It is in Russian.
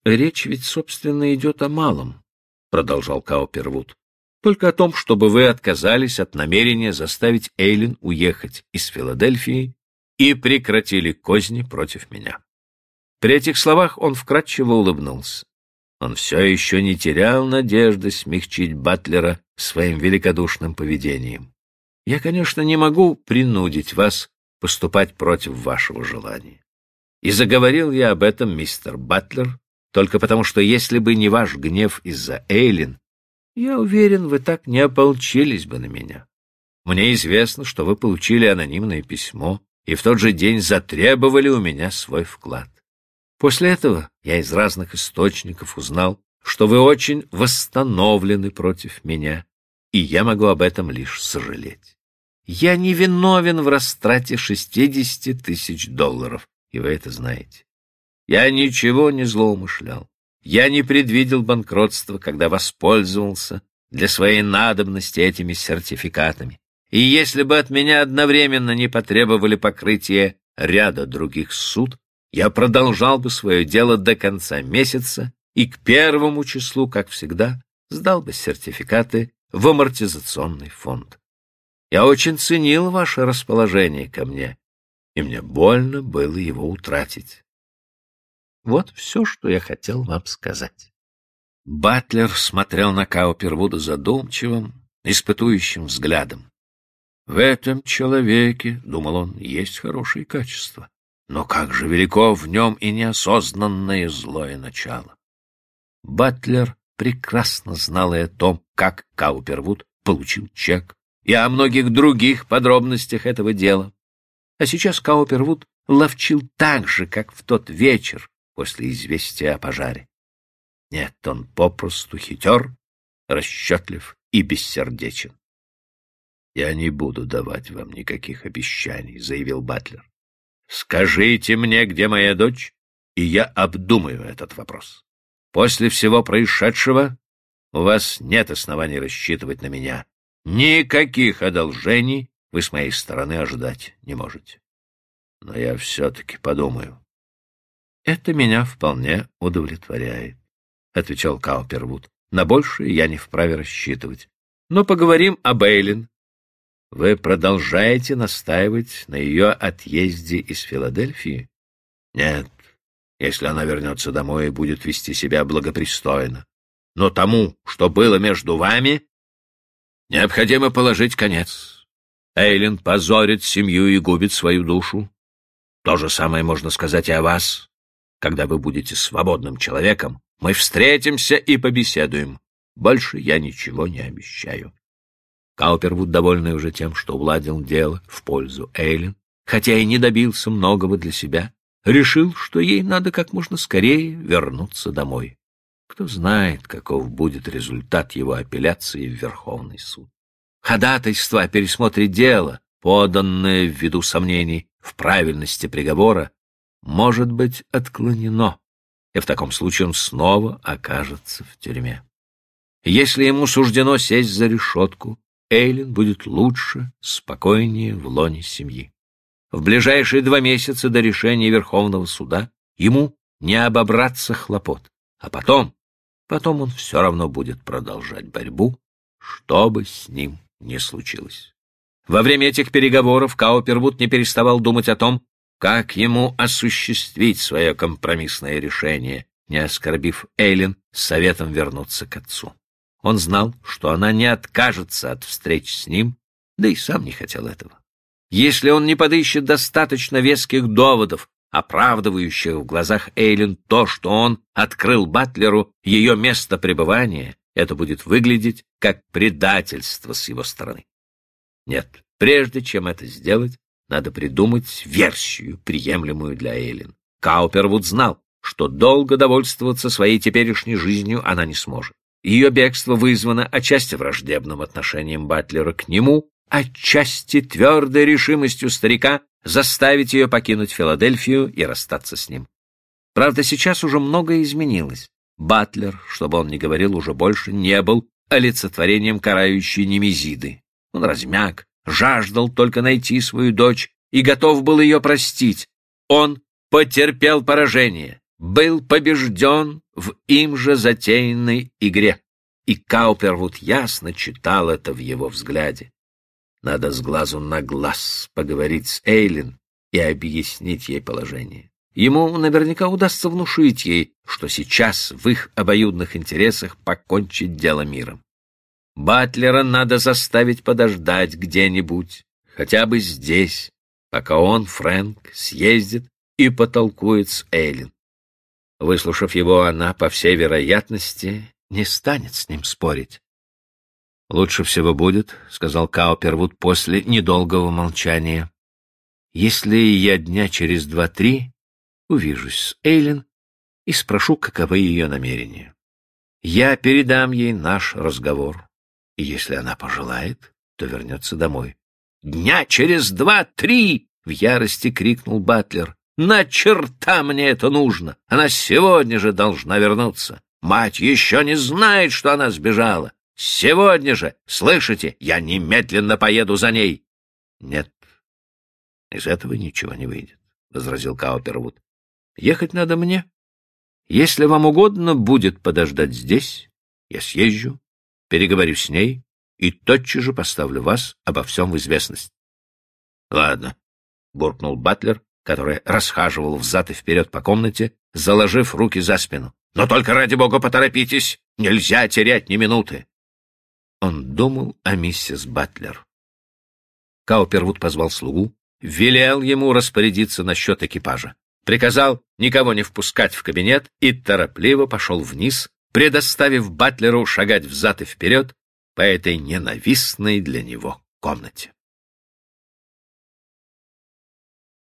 Речь ведь, собственно, идет о малом, — продолжал Каупервуд. Только о том, чтобы вы отказались от намерения заставить Эйлин уехать из Филадельфии и прекратили козни против меня. При этих словах он вкратчиво улыбнулся. Он все еще не терял надежды смягчить Батлера своим великодушным поведением. Я, конечно, не могу принудить вас поступать против вашего желания. И заговорил я об этом, мистер Батлер, только потому, что если бы не ваш гнев из-за Эйлин, я уверен, вы так не ополчились бы на меня. Мне известно, что вы получили анонимное письмо и в тот же день затребовали у меня свой вклад. После этого я из разных источников узнал, что вы очень восстановлены против меня, и я могу об этом лишь сожалеть. Я не виновен в растрате $60 000, и вы это знаете. Я ничего не злоумышлял. Я не предвидел банкротства, когда воспользовался для своей надобности этими сертификатами. И если бы от меня одновременно не потребовали покрытия ряда других суд, я продолжал бы свое дело до конца месяца и к 1 числу, как всегда, сдал бы сертификаты в амортизационный фонд. Я очень ценил ваше расположение ко мне, и мне больно было его утратить. Вот все, что я хотел вам сказать. Батлер смотрел на Каупервуда задумчивым, испытующим взглядом. В этом человеке, — думал он, — есть хорошие качества. Но как же велико в нем и неосознанное злое начало. Батлер прекрасно знал и о том, как Каупервуд получил чек, и о многих других подробностях этого дела. А сейчас Каупервуд ловчил так же, как в тот вечер после известия о пожаре. Нет, он попросту хитер, расчетлив и бессердечен. — Я не буду давать вам никаких обещаний, — заявил Батлер. — Скажите мне, где моя дочь, и я обдумаю этот вопрос. После всего происшедшего у вас нет оснований рассчитывать на меня. Никаких одолжений вы с моей стороны ожидать не можете. Но я все-таки подумаю. — Это меня вполне удовлетворяет, — отвечал Каупервуд. — На большее я не вправе рассчитывать. Но поговорим об Эйлин. Вы продолжаете настаивать на ее отъезде из Филадельфии? Нет, если она вернется домой и будет вести себя благопристойно. Но тому, что было между вами, необходимо положить конец. Эйлин позорит семью и губит свою душу. То же самое можно сказать и о вас. Когда вы будете свободным человеком, мы встретимся и побеседуем. Больше я ничего не обещаю. Каупервуд, довольный уже тем, что уладил дело в пользу Эйлин, хотя и не добился многого для себя, решил, что ей надо как можно скорее вернуться домой. Кто знает, каков будет результат его апелляции в Верховный суд. Ходатайство о пересмотре дела, поданное ввиду сомнений в правильности приговора, может быть отклонено, и в таком случае он снова окажется в тюрьме. Если ему суждено сесть за решетку, Эйлин будет лучше, спокойнее в лоне семьи. В ближайшие 2 месяца до решения Верховного суда ему не обобраться хлопот, а потом он все равно будет продолжать борьбу, что бы с ним ни случилось. Во время этих переговоров Каупервуд не переставал думать о том, как ему осуществить свое компромиссное решение, не оскорбив Эйлин советом вернуться к отцу. Он знал, что она не откажется от встреч с ним, да и сам не хотел этого. Если он не подыщет достаточно веских доводов, оправдывающих в глазах Эйлин то, что он открыл Батлеру ее место пребывания, это будет выглядеть как предательство с его стороны. Нет, прежде чем это сделать, надо придумать версию, приемлемую для Эйлин. Каупервуд знал, что долго довольствоваться своей теперешней жизнью она не сможет. Ее бегство вызвано отчасти враждебным отношением Батлера к нему, отчасти твердой решимостью старика заставить ее покинуть Филадельфию и расстаться с ним. Правда, сейчас уже многое изменилось. Батлер, чтобы он ни говорил, уже больше не был олицетворением карающей Немезиды. Он размяк, жаждал только найти свою дочь и готов был ее простить. Он потерпел поражение, был побежден в им же затеянной игре, и Каупервуд ясно читал это в его взгляде. Надо с глазу на глаз поговорить с Эйлин и объяснить ей положение. Ему наверняка удастся внушить ей, что сейчас в их обоюдных интересах покончить дело миром. Батлера надо заставить подождать где-нибудь, хотя бы здесь, пока он, Фрэнк, съездит и потолкует с Эйлин. Выслушав его, она, по всей вероятности, не станет с ним спорить. «Лучше всего будет, — сказал Каупервуд после недолгого молчания, — если я дня через 2-3 увижусь с Эйлин и спрошу, каковы ее намерения. Я передам ей наш разговор, и если она пожелает, то вернется домой». «Дня через 2-3! — в ярости крикнул Батлер. «На черта мне это нужно! Она сегодня же должна вернуться! Мать еще не знает, что она сбежала! Сегодня же, слышите, я немедленно поеду за ней!» «Нет, из этого ничего не выйдет», — возразил Каупервуд. «Ехать надо мне. Если вам угодно будет подождать здесь, я съезжу, переговорю с ней и тотчас же поставлю вас обо всем в известность». «Ладно», — буркнул Батлер, который расхаживал взад и вперед по комнате, заложив руки за спину. «Но только, ради бога, поторопитесь! Нельзя терять ни минуты!» Он думал о миссис Батлер. Каупервуд позвал слугу, велел ему распорядиться насчет экипажа, приказал никого не впускать в кабинет и торопливо пошел вниз, предоставив Батлеру шагать взад и вперед по этой ненавистной для него комнате.